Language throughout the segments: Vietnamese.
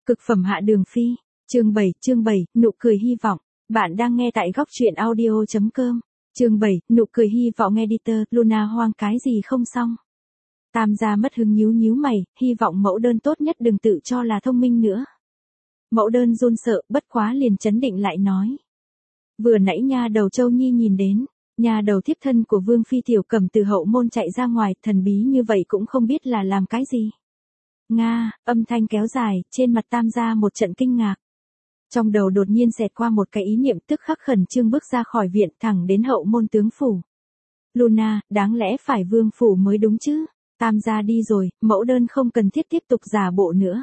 Cực phẩm hạ đường phi. Chương 7, nụ cười hy vọng. Bạn đang nghe tại góc truyện audio.com. Chương 7, nụ cười hy vọng editor, Luna hoang cái gì không xong. Tam gia mất hứng nhíu mày, hy vọng mẫu đơn tốt nhất đừng tự cho là thông minh nữa. Mẫu đơn run sợ, bất quá liền chấn định lại nói. Vừa nãy nha đầu Châu Nhi nhìn đến, nha đầu thiếp thân của Vương Phi Tiểu Cẩm từ hậu môn chạy ra ngoài, thần bí như vậy cũng không biết là làm cái gì. Nga, âm thanh kéo dài, trên mặt tam gia một trận kinh ngạc. Trong đầu đột nhiên xẹt qua một cái ý niệm, tức khắc khẩn trương bước ra khỏi viện thẳng đến hậu môn tướng phủ. Luna, đáng lẽ phải Vương phủ mới đúng chứ, tam gia đi rồi, mẫu đơn không cần thiết tiếp tục giả bộ nữa.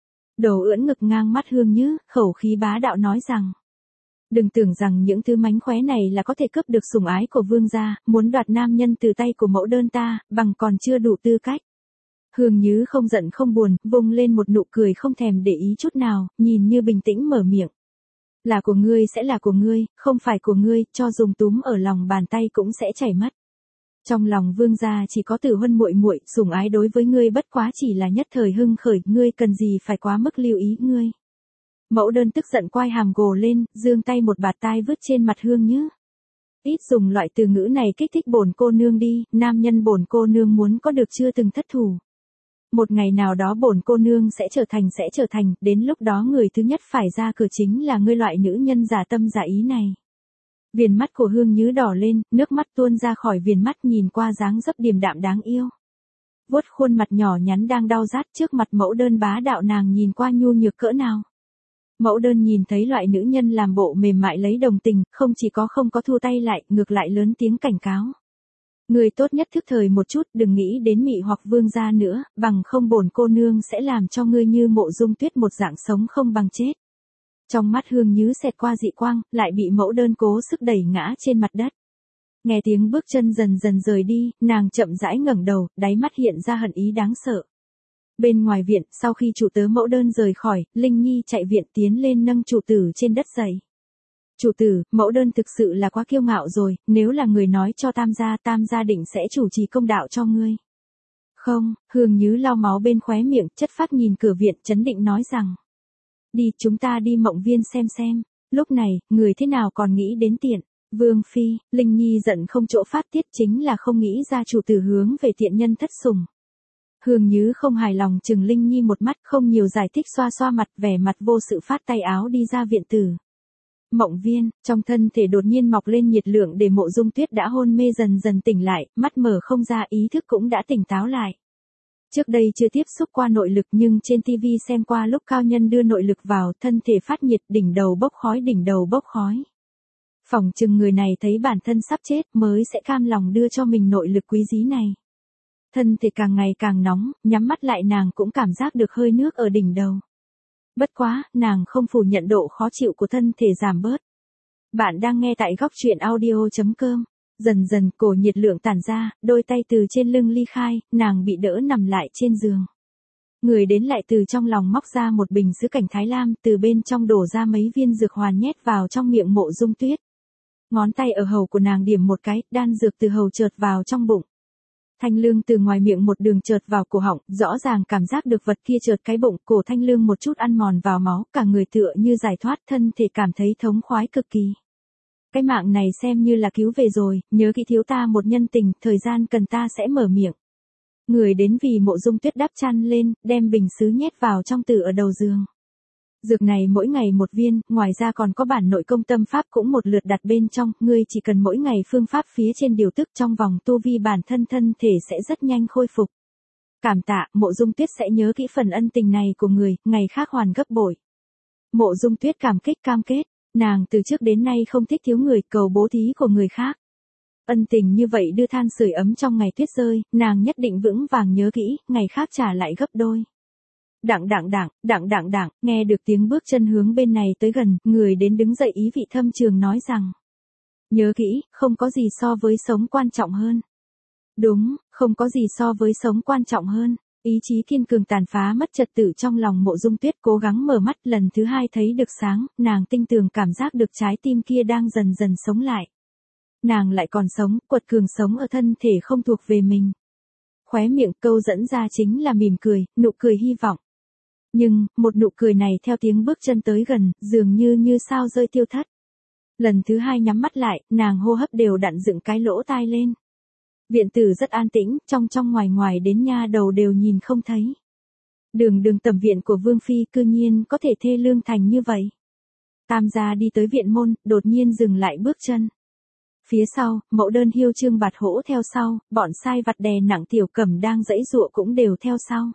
Đồ ưỡn ngực ngang mắt Hương Nhứ, khẩu khí bá đạo nói rằng. Đừng tưởng rằng những thứ mánh khóe này là có thể cướp được sủng ái của vương gia, muốn đoạt nam nhân từ tay của mẫu đơn ta, bằng còn chưa đủ tư cách. Hương Nhứ không giận không buồn, vung lên một nụ cười không thèm để ý chút nào, nhìn như bình tĩnh mở miệng. Là của ngươi sẽ là của ngươi, không phải của ngươi, cho dùng túm ở lòng bàn tay cũng sẽ chảy mất. Trong lòng vương gia chỉ có Tử Huân muội muội, sủng ái đối với ngươi bất quá chỉ là nhất thời hưng khởi, ngươi cần gì phải quá mức lưu ý ngươi. Mẫu đơn tức giận quay hàm gồ lên, giương tay một bạt tai vứt trên mặt Hương Nhứ. Ít dùng loại từ ngữ này kích thích bổn cô nương đi, nam nhân bổn cô nương muốn có được chưa từng thất thủ. Một ngày nào đó bổn cô nương sẽ trở thành, đến lúc đó người thứ nhất phải ra cửa chính là ngươi loại nữ nhân giả tâm giả ý này. Viền mắt của Hương Nhứ đỏ lên, nước mắt tuôn ra khỏi viền mắt nhìn qua dáng dấp điềm đạm đáng yêu. Vuốt khuôn mặt nhỏ nhắn đang đau rát trước mặt mẫu đơn bá đạo nàng nhìn qua nhu nhược cỡ nào. Mẫu đơn nhìn thấy loại nữ nhân làm bộ mềm mại lấy đồng tình, không chỉ có không có thua tay lại, ngược lại lớn tiếng cảnh cáo. Người tốt nhất thức thời một chút, đừng nghĩ đến mị hoặc vương gia nữa, bằng không bổn cô nương sẽ làm cho ngươi như Mộ Dung Tuyết một dạng sống không bằng chết. Trong mắt Hương Nhứ xẹt qua dị quang, lại bị mẫu đơn cố sức đẩy ngã trên mặt đất. Nghe tiếng bước chân dần dần rời đi, nàng chậm rãi ngẩng đầu, đáy mắt hiện ra hận ý đáng sợ. Bên ngoài viện, sau khi chủ tớ mẫu đơn rời khỏi, Linh Nhi chạy viện tiến lên nâng chủ tử trên đất dậy. Chủ tử, mẫu đơn thực sự là quá kiêu ngạo rồi, nếu là người nói cho tam gia định sẽ chủ trì công đạo cho ngươi. Không, Hương Nhứ lau máu bên khóe miệng, chất phát nhìn cửa viện, chấn định nói rằng. Đi, chúng ta đi Mộng Viên xem. Lúc này, người thế nào còn nghĩ đến tiện. Vương Phi, Linh Nhi giận không chỗ phát tiết chính là không nghĩ ra chủ tử hướng về tiện nhân thất sủng. Hương Nhứ không hài lòng chừng Linh Nhi một mắt, không nhiều giải thích, xoa xoa mặt, vẻ mặt vô sự phát tay áo đi ra viện tử. Mộng Viên, trong thân thể đột nhiên mọc lên nhiệt lượng để Mộ Dung Tuyết đã hôn mê dần dần tỉnh lại, mắt mở không ra, ý thức cũng đã tỉnh táo lại. Trước đây chưa tiếp xúc qua nội lực nhưng trên TV xem qua lúc cao nhân đưa nội lực vào, thân thể phát nhiệt, đỉnh đầu bốc khói. Phỏng chừng người này thấy bản thân sắp chết mới sẽ cam lòng đưa cho mình nội lực quý giá này. Thân thể càng ngày càng nóng, nhắm mắt lại nàng cũng cảm giác được hơi nước ở đỉnh đầu. Bất quá, nàng không phủ nhận độ khó chịu của thân thể giảm bớt. Bạn đang nghe tại góc truyện audio.com. Dần dần cổ nhiệt lượng tản ra, đôi tay từ trên lưng ly khai, nàng bị đỡ nằm lại trên giường. Người đến lại từ trong lòng móc ra một bình sứ cảnh Thái Lam, từ bên trong đổ ra mấy viên dược hoàn nhét vào trong miệng Mộ Dung Tuyết. Ngón tay ở hầu của nàng điểm một cái, đan dược từ hầu chợt vào trong bụng. Thanh lương từ ngoài miệng một đường chợt vào cổ họng, rõ ràng cảm giác được vật kia chợt cái bụng, cổ thanh lương một chút ăn mòn vào máu, cả người tựa như giải thoát, thân thể cảm thấy thống khoái cực kỳ. Cái mạng này xem như là cứu về rồi, nhớ kỹ thiếu ta một nhân tình, thời gian cần ta sẽ mở miệng. Người đến vì Mộ Dung Tuyết đắp chăn lên, đem bình sứ nhét vào trong tử ở đầu giường. Dược này mỗi ngày một viên, ngoài ra còn có bản nội công tâm pháp cũng một lượt đặt bên trong, ngươi chỉ cần mỗi ngày phương pháp phía trên điều tức, trong vòng tu vi bản thân thể sẽ rất nhanh khôi phục. Cảm tạ, Mộ Dung Tuyết sẽ nhớ kỹ phần ân tình này của người, ngày khác hoàn gấp bội. Mộ Dung Tuyết cảm kích cam kết, nàng từ trước đến nay không thích thiếu người, cầu bố thí của người khác. Ân tình như vậy đưa than sưởi ấm trong ngày tuyết rơi, nàng nhất định vững vàng nhớ kỹ, ngày khác trả lại gấp đôi. Đặng, nghe được tiếng bước chân hướng bên này tới gần, người đến đứng dậy ý vị thâm trường nói rằng. Nhớ kỹ, không có gì so với sống quan trọng hơn. Đúng, không có gì so với sống quan trọng hơn. Ý chí kiên cường tàn phá mất trật tự trong lòng Mộ Dung Tuyết, cố gắng mở mắt, lần thứ hai thấy được sáng, nàng tinh tường cảm giác được trái tim kia đang dần dần sống lại. Nàng lại còn sống, quật cường sống ở thân thể không thuộc về mình. Khóe miệng câu dẫn ra chính là mỉm cười, nụ cười hy vọng. Nhưng, một nụ cười này theo tiếng bước chân tới gần, dường như sao rơi tiêu thất. Lần thứ hai nhắm mắt lại, nàng hô hấp đều đặn dựng cái lỗ tai lên. Viện tử rất an tĩnh, trong ngoài đến nha đầu đều nhìn không thấy. Đường tầm viện của Vương Phi cư nhiên có thể thê lương thành như vậy. Tam gia đi tới viện môn, đột nhiên dừng lại bước chân. Phía sau, Mẫu Đơn Hiêu Trương Bạt Hỗ theo sau, bọn sai vặt đè nặng Tiểu Cẩm đang giãy giụa cũng đều theo sau.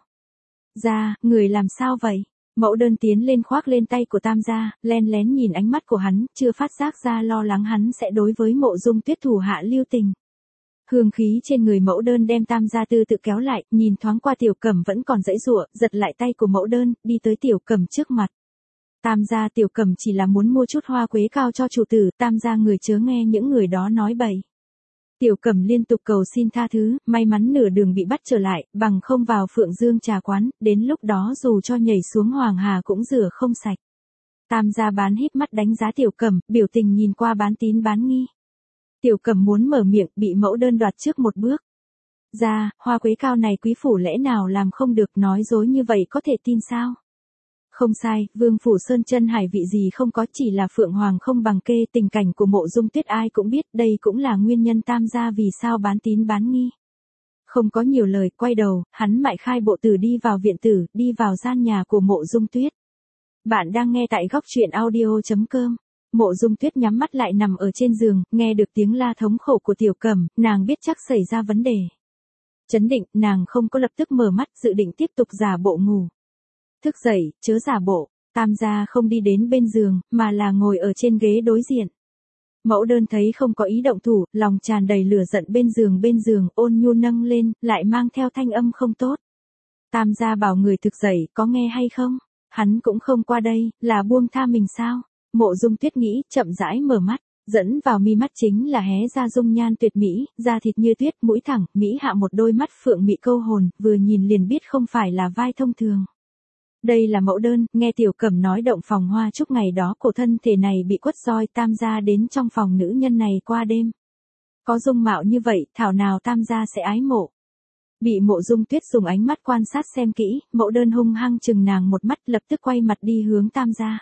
Gia, người làm sao vậy? Mẫu Đơn tiến lên khoác lên tay của Tam gia, len lén nhìn ánh mắt của hắn, chưa phát giác ra lo lắng hắn sẽ đối với Mộ Dung Tuyết thủ hạ lưu tình. Hương khí trên người Mẫu Đơn đem Tam gia từ tự kéo lại, nhìn thoáng qua Tiểu Cẩm vẫn còn giãy giụa, giật lại tay của Mẫu Đơn, đi tới Tiểu Cẩm trước mặt. Tam gia, Tiểu Cẩm chỉ là muốn mua chút hoa quế cao cho chủ tử, Tam gia người chớ nghe những người đó nói bậy. Tiểu Cẩm liên tục cầu xin tha thứ, may mắn nửa đường bị bắt trở lại, bằng không vào Phượng Dương trà quán, đến lúc đó dù cho nhảy xuống Hoàng Hà cũng rửa không sạch. Tam gia bán híp mắt đánh giá Tiểu Cẩm, biểu tình nhìn qua bán tín bán nghi. Tiểu Cẩm muốn mở miệng, bị Mẫu Đơn đoạt trước một bước. Gia, hoa quế cao này quý phủ lẽ nào làm không được, nói dối như vậy có thể tin sao? Không sai, Vương phủ sơn chân hải vị gì không có, chỉ là Phượng Hoàng không bằng kê, tình cảnh của Mộ Dung Tuyết ai cũng biết, đây cũng là nguyên nhân Tam gia vì sao bán tín bán nghi. Không có nhiều lời, quay đầu, hắn mại khai bộ tử đi vào viện tử, đi vào gian nhà của Mộ Dung Tuyết. Bạn đang nghe tại góc truyện audio.com. Mộ Dung Tuyết nhắm mắt lại nằm ở trên giường, nghe được tiếng la thống khổ của Tiểu Cẩm, nàng biết chắc xảy ra vấn đề. Chấn định, nàng không có lập tức mở mắt, dự định tiếp tục giả bộ ngủ. Thức dậy, chớ giả bộ, Tam gia không đi đến bên giường, mà là ngồi ở trên ghế đối diện. Mẫu Đơn thấy không có ý động thủ, lòng tràn đầy lửa giận bên giường, ôn nhu nâng lên, lại mang theo thanh âm không tốt. Tam gia bảo người thực dậy, có nghe hay không? Hắn cũng không qua đây, là buông tha mình sao? Mộ Dung Tuyết nghĩ, chậm rãi mở mắt, dẫn vào mi mắt chính là hé ra dung nhan tuyệt mỹ, da thịt như tuyết, mũi thẳng, mỹ hạ một đôi mắt phượng mị câu hồn, vừa nhìn liền biết không phải là vai thông thường. Đây là Mẫu Đơn, nghe Tiểu Cẩm nói động phòng hoa chúc ngày đó cổ thân thể này bị quất roi, Tam gia đến trong phòng nữ nhân này qua đêm. Có dung mạo như vậy, thảo nào Tam gia sẽ ái mộ. Bị Mộ Dung Tuyết dùng ánh mắt quan sát xem kỹ, Mẫu Đơn hung hăng chừng nàng một mắt, lập tức quay mặt đi hướng Tam gia.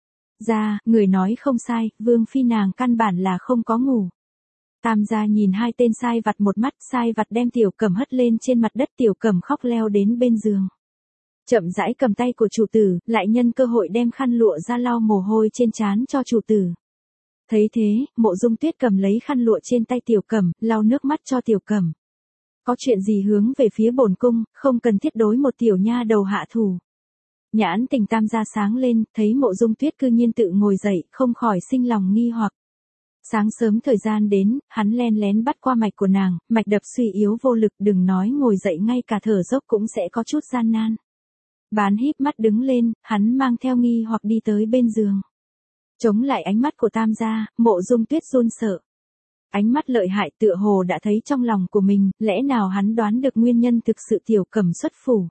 Gia, người nói không sai, Vương Phi nàng căn bản là không có ngủ. Tam gia nhìn hai tên sai vặt một mắt, sai vặt đem Tiểu Cẩm hất lên trên mặt đất, Tiểu Cẩm khóc leo đến bên giường. Chậm rãi cầm tay của chủ tử, lại nhân cơ hội đem khăn lụa ra lau mồ hôi trên trán cho chủ tử. Thấy thế, Mộ Dung Tuyết cầm lấy khăn lụa trên tay Tiểu Cẩm, lau nước mắt cho Tiểu Cẩm. Có chuyện gì hướng về phía bổn cung, không cần thiết đối một tiểu nha đầu hạ thủ. Nhãn tình Tam gia sáng lên, thấy Mộ Dung Tuyết cư nhiên tự ngồi dậy, không khỏi sinh lòng nghi hoặc. Sáng sớm thời gian đến, hắn len lén bắt qua mạch của nàng, mạch đập suy yếu vô lực, đừng nói ngồi dậy, ngay cả thở dốc cũng sẽ có chút gian nan. Bán híp mắt đứng lên, hắn mang theo nghi hoặc đi tới bên giường. Chống lại ánh mắt của Tam gia, Mộ Dung Tuyết run sợ. Ánh mắt lợi hại tựa hồ đã thấy trong lòng của mình, lẽ nào hắn đoán được nguyên nhân thực sự Tiểu Cẩm xuất phủ.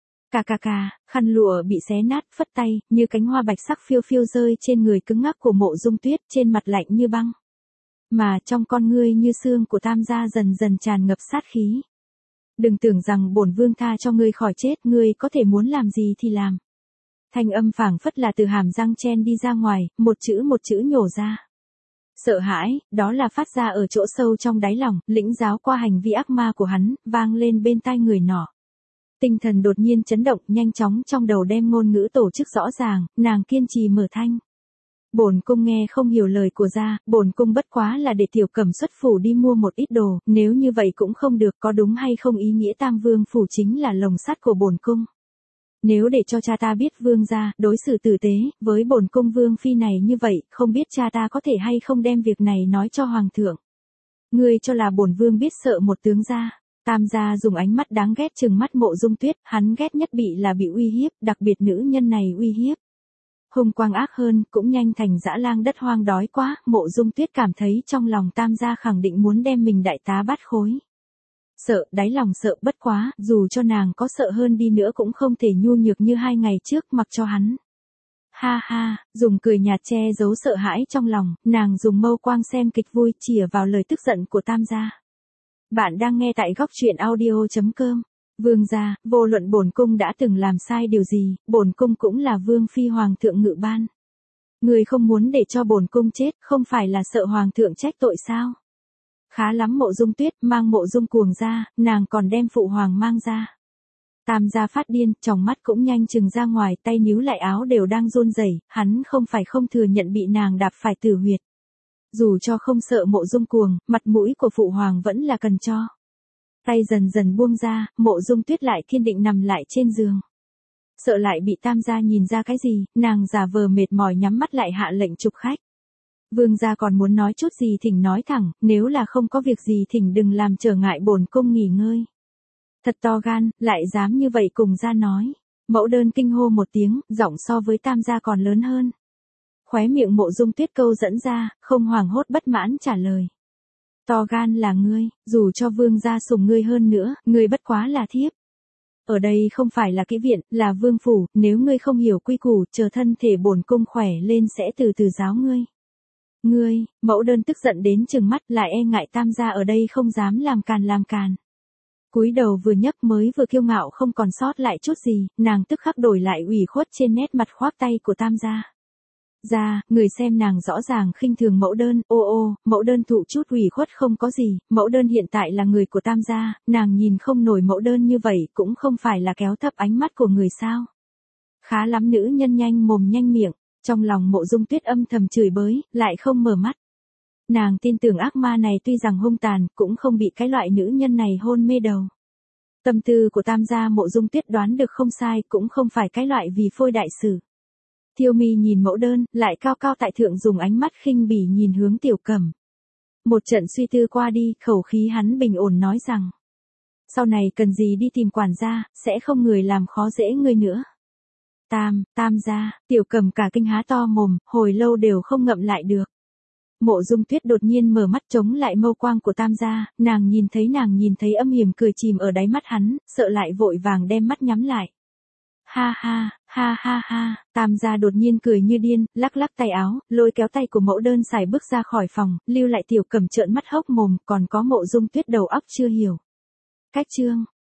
Cà, khăn lụa bị xé nát, phất tay, như cánh hoa bạch sắc phiêu phiêu rơi trên người cứng ngắc của Mộ Dung Tuyết, trên mặt lạnh như băng. Mà trong con ngươi như xương của Tam gia dần dần tràn ngập sát khí. Đừng tưởng rằng bổn vương tha cho ngươi khỏi chết, ngươi có thể muốn làm gì thì làm. Thanh âm phảng phất là từ hàm răng chen đi ra ngoài, một chữ nhổ ra. Sợ hãi, đó là phát ra ở chỗ sâu trong đáy lòng, lĩnh giáo qua hành vi ác ma của hắn, vang lên bên tai người nọ. Tinh thần đột nhiên chấn động, nhanh chóng trong đầu đem ngôn ngữ tổ chức rõ ràng, nàng kiên trì mở thanh. Bổn cung nghe không hiểu lời của gia, bổn cung bất quá là để Tiểu Cẩm xuất phủ đi mua một ít đồ, nếu như vậy cũng không được, có đúng hay không ý nghĩa Tam Vương phủ chính là lồng sắt của bổn cung. Nếu để cho cha ta biết vương gia đối xử tử tế với bổn cung Vương Phi này như vậy, không biết cha ta có thể hay không đem việc này nói cho hoàng thượng. Ngươi cho là bổn vương biết sợ một tướng gia. Tam gia dùng ánh mắt đáng ghét trừng mắt Mộ Dung Tuyết, hắn ghét nhất bị là bị uy hiếp, đặc biệt nữ nhân này uy hiếp. Hung quang ác hơn, cũng nhanh thành dã lang đất hoang đói quá, Mộ Dung Tuyết cảm thấy trong lòng Tam gia khẳng định muốn đem mình đại tá bắt khối. Sợ, đáy lòng sợ bất quá, dù cho nàng có sợ hơn đi nữa cũng không thể nhu nhược như 2 ngày trước mặc cho hắn. Ha ha, dùng cười nhạt che giấu sợ hãi trong lòng, nàng dùng mâu quang xem kịch vui chìa vào lời tức giận của Tam gia. Bạn đang nghe tại góc truyện audio.com. Vương gia, vô luận bổn cung đã từng làm sai điều gì, bổn cung cũng là vương phi hoàng thượng ngự ban. Người không muốn để cho bổn cung chết, không phải là sợ hoàng thượng trách tội sao? Khá lắm Mộ Dung Tuyết, mang Mộ Dung Cuồng ra, nàng còn đem phụ hoàng mang ra. Tam gia phát điên, tròng mắt cũng nhanh chừng ra ngoài, tay níu lại áo đều đang run rẩy, hắn không phải không thừa nhận bị nàng đạp phải tử huyệt. Dù cho không sợ Mộ Dung Cuồng, mặt mũi của phụ hoàng vẫn là cần cho. Tay dần dần buông ra, Mộ Dung Tuyết lại kiên định nằm lại trên giường. Sợ lại bị tam gia nhìn ra cái gì, nàng giả vờ mệt mỏi nhắm mắt lại hạ lệnh chụp khách. Vương gia còn muốn nói chút gì thỉnh nói thẳng, nếu là không có việc gì thỉnh đừng làm trở ngại bổn cung nghỉ ngơi. Thật to gan, lại dám như vậy cùng gia nói. Mẫu đơn kinh hô một tiếng, giọng so với tam gia còn lớn hơn. Khóe miệng Mộ Dung Tuyết câu dẫn ra, không hoảng hốt bất mãn trả lời. To gan là ngươi, dù cho vương gia sủng ngươi hơn nữa, ngươi bất quá là thiếp. Ở đây không phải là kỹ viện, là vương phủ, nếu ngươi không hiểu quy củ, chờ thân thể bổn cung khỏe lên sẽ từ từ giáo ngươi. Ngươi, mẫu đơn tức giận đến trừng mắt, lại e ngại tam gia ở đây không dám làm càn. Cúi đầu vừa nhấc mới vừa kiêu ngạo không còn sót lại chút gì, nàng tức khắc đổi lại ủy khuất trên nét mặt khoác tay của tam gia. Ra, người xem nàng rõ ràng khinh thường mẫu đơn, mẫu đơn thụ chút ủy khuất không có gì, mẫu đơn hiện tại là người của tam gia, nàng nhìn không nổi mẫu đơn như vậy cũng không phải là kéo thấp ánh mắt của người sao. Khá lắm nữ nhân nhanh mồm nhanh miệng, trong lòng Mộ Dung Tuyết âm thầm chửi bới, lại không mở mắt. Nàng tin tưởng ác ma này tuy rằng hung tàn, cũng không bị cái loại nữ nhân này hôn mê đầu. Tâm tư của tam gia Mộ Dung Tuyết đoán được không sai, cũng không phải cái loại vì phôi đại sử. Thiêu Mi nhìn mẫu đơn, lại cao cao tại thượng dùng ánh mắt khinh bỉ nhìn hướng Tiểu Cẩm. Một trận suy tư qua đi, khẩu khí hắn bình ổn nói rằng. Sau này cần gì đi tìm quản gia, sẽ không người làm khó dễ ngươi nữa. Tam gia, Tiểu Cẩm cả kinh há to mồm, hồi lâu đều không ngậm lại được. Mộ Dung Tuyết đột nhiên mở mắt chống lại mâu quang của tam gia, nàng nhìn thấy âm hiểm cười chìm ở đáy mắt hắn, sợ lại vội vàng đem mắt nhắm lại. Ha, tam gia đột nhiên cười như điên, lắc lắc tay áo, lôi kéo tay của mẫu đơn xài bước ra khỏi phòng, lưu lại Tiểu Cẩm trợn mắt hốc mồm, còn có Mộ Dung Tuyết đầu óc chưa hiểu. Cách chương